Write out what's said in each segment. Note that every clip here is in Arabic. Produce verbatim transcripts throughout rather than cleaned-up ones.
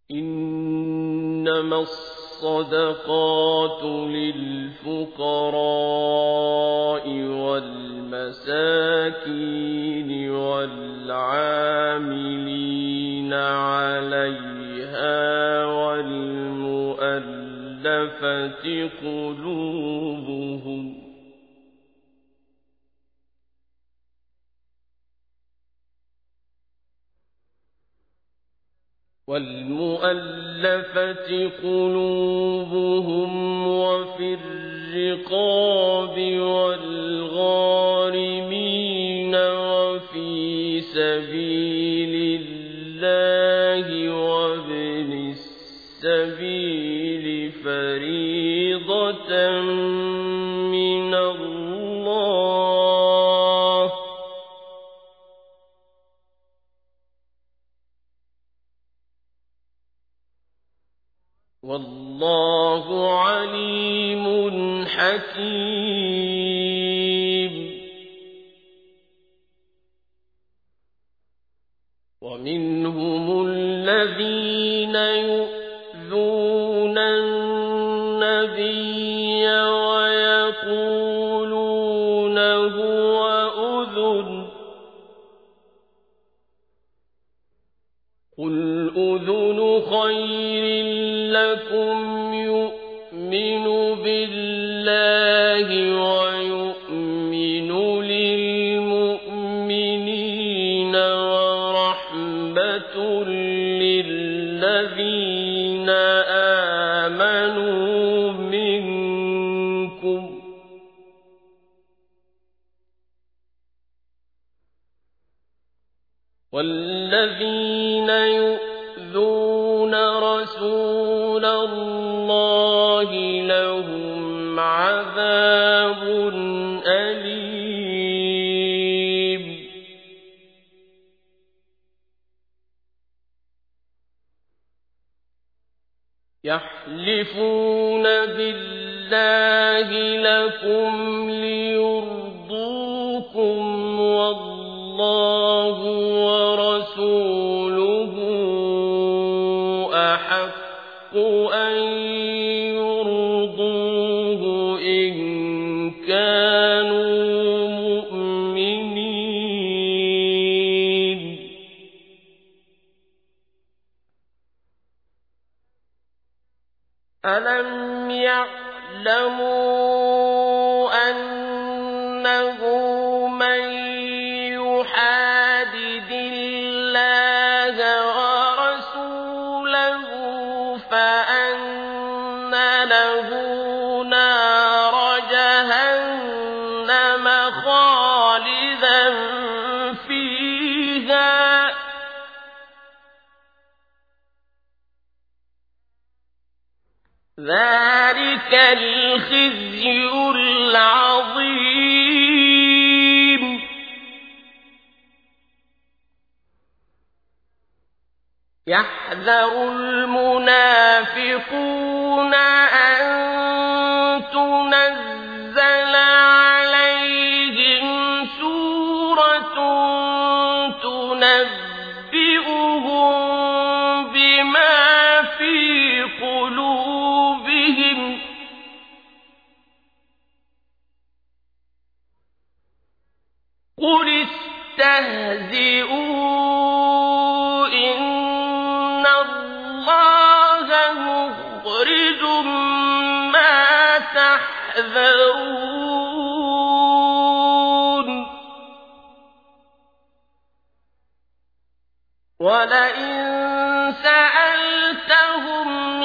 إنما الصدقات للفقراء والمساكين والعاملين عليها والمؤلفة قلوبهم والمؤلفة قلوبهم وفي الرقاب والغارمين وفي سبيل الله وابن السبيل فريضة من الله والله عليم حكيم. ومنهم الذين يؤذون النبي ويقولون هو أذن قل أذن خير لكم يؤمن بالله ويؤمن للمؤمنين ورحمة للذين آمنوا منكم والذين يؤذون رسول الله لهم عذاب أليم. يحلفون بالله لكم ليرضوكم والله ورسوله أحق أن يرضوه إن كانوا مؤمنين. ألم يعلموا أنه من يحادد الله ورسوله فأن له نار جهنم خالدا فيها ذلك الخزي العظيم. يحذر المنافقون أن تنزل عليهم سورة تنبئهم بما في قلوبهم قل استهزئوا إن الله مخرج ما تحذرون ولئن سألتهم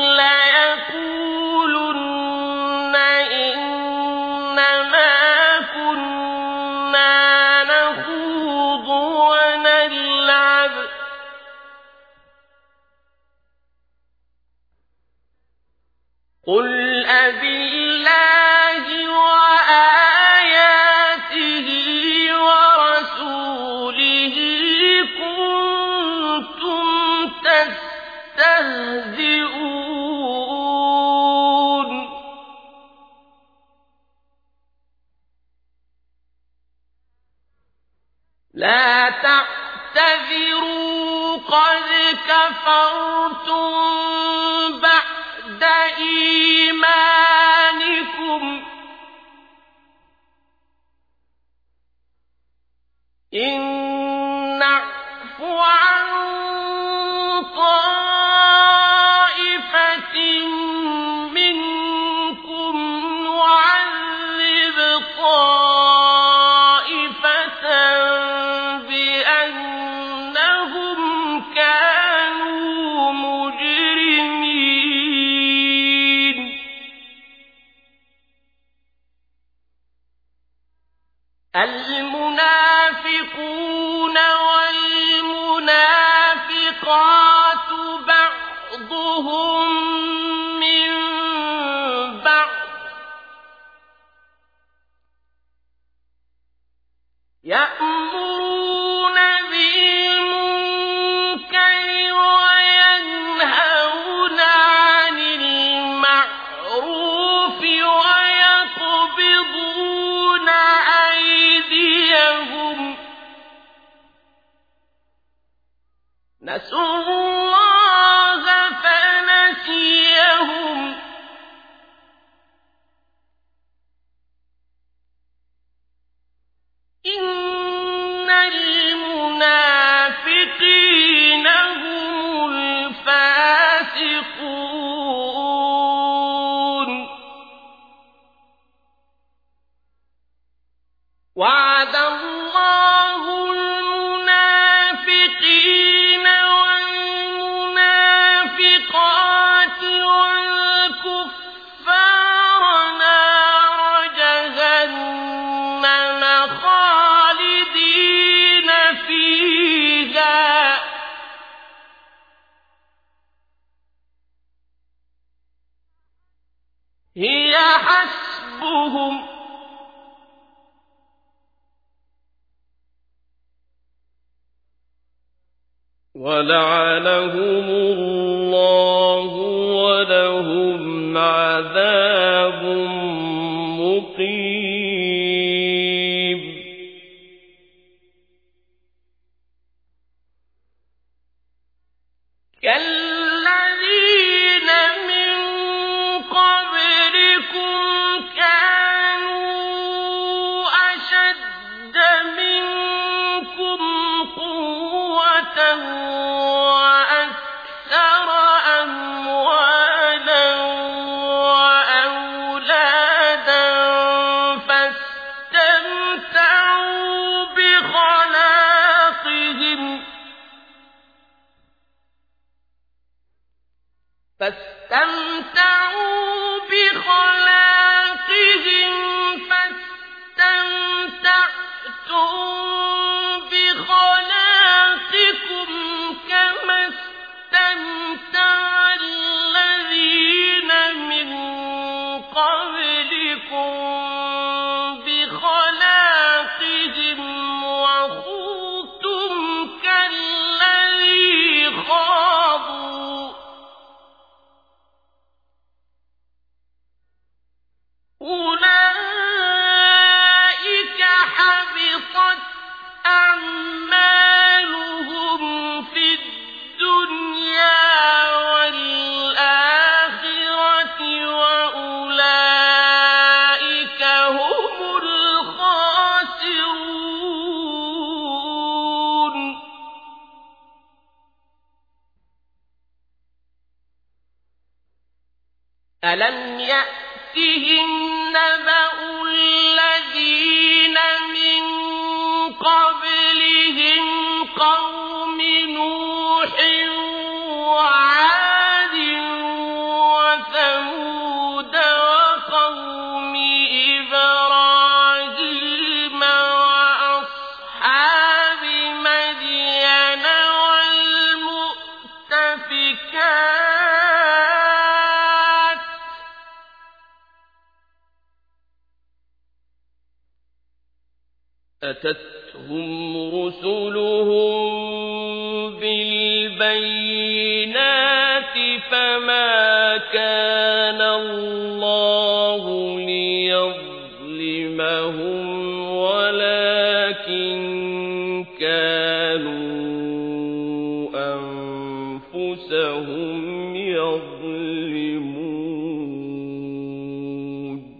ليقولن إنما كنا نخوض ونلعب قل أبالله وآياته ورسوله كنتم تستهزئون لا تعتذروا قد كفرتم المنافقون والمنافقات بعضهم من بعض يأمرون بالمنكر وينهون عن المعروف ويقبضون أيديهم نسوا الله فنسيهم إن المنافقين هم الفاسقون وعد الله المنافقين والمنافقات والكفار نار جهنم خالدين فيها هي حسبهم ولعنهم الله ولهم عذاب مقيم كالذين من قبلكم كانوا أشد منكم قوة وأكثر أموالا وأولادا فاستمتعوا بخلاقهم فاستمتعوا بخلاقهم فاستمتعتم بخلاقكم كما استمتع الذين من قبلكم بخلاقهم وخوضتم كالذي خاضوا أولئك حبطت أعمالهم في الدنيا والآخرة وأولئك هم الخاسرون ألم يأتهم نبأ الذين من قبلهم قوم نوح وعاد وثمود وقوم إبراهيم وأصحاب مدين والمؤتفكات أتتهم رسلهم بالبينات فما كان الله ليظلمهم ولكن كانوا أنفسهم يظلمون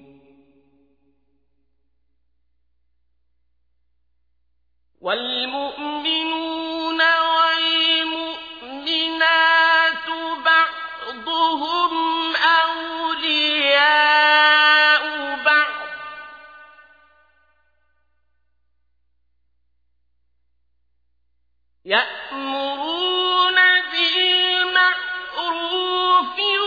والمؤمنون والمؤمنات بعضهم أولياء بعض يأمرون بالمعروف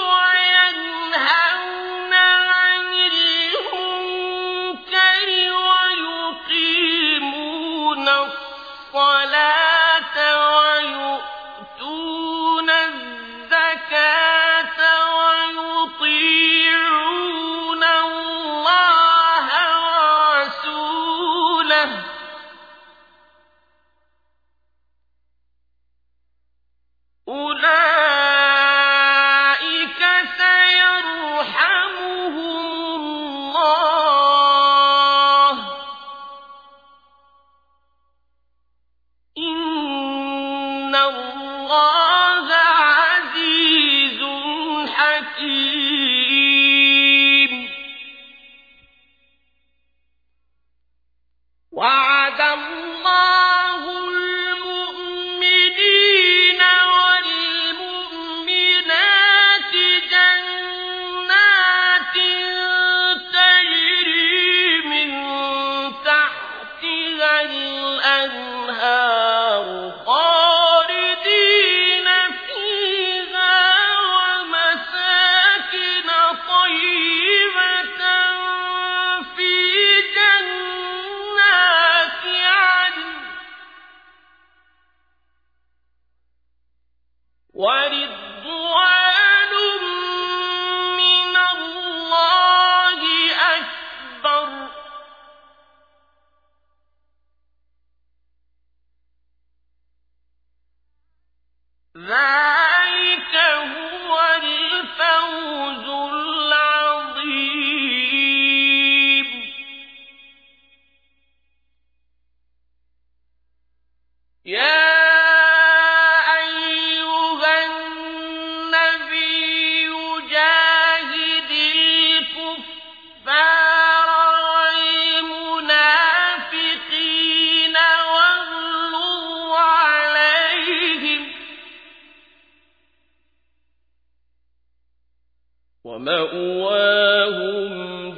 ومأواهم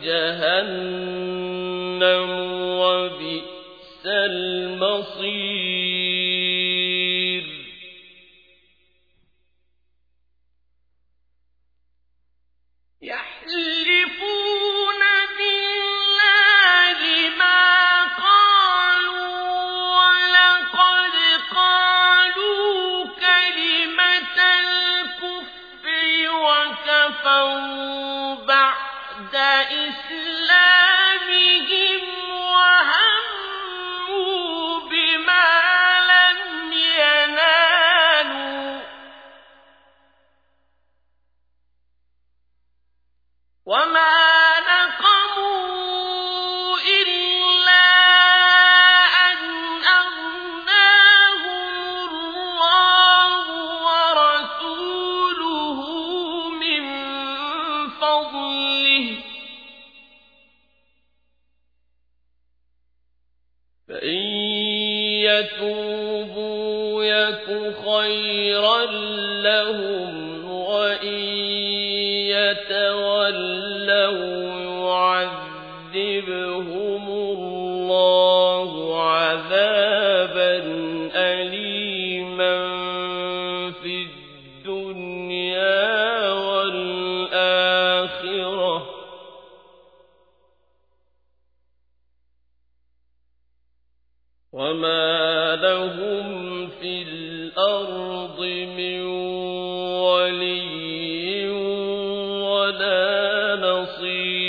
جهنم وبئس المصير يحلفون بالله ما قالوا ولقد قالوا كلمة الكفر وكفروا بعد إسلامهم وهموا بما لم ينالوا وما نقموا إلا أن أغناهم الله ورسوله من فضله فإن يتوبوا يك خيرا لهم وإن يتولوا يعذبهم الله عذابا أليما في الدنيا والآخرة وما لهم في الأرض من ولي ولا نصير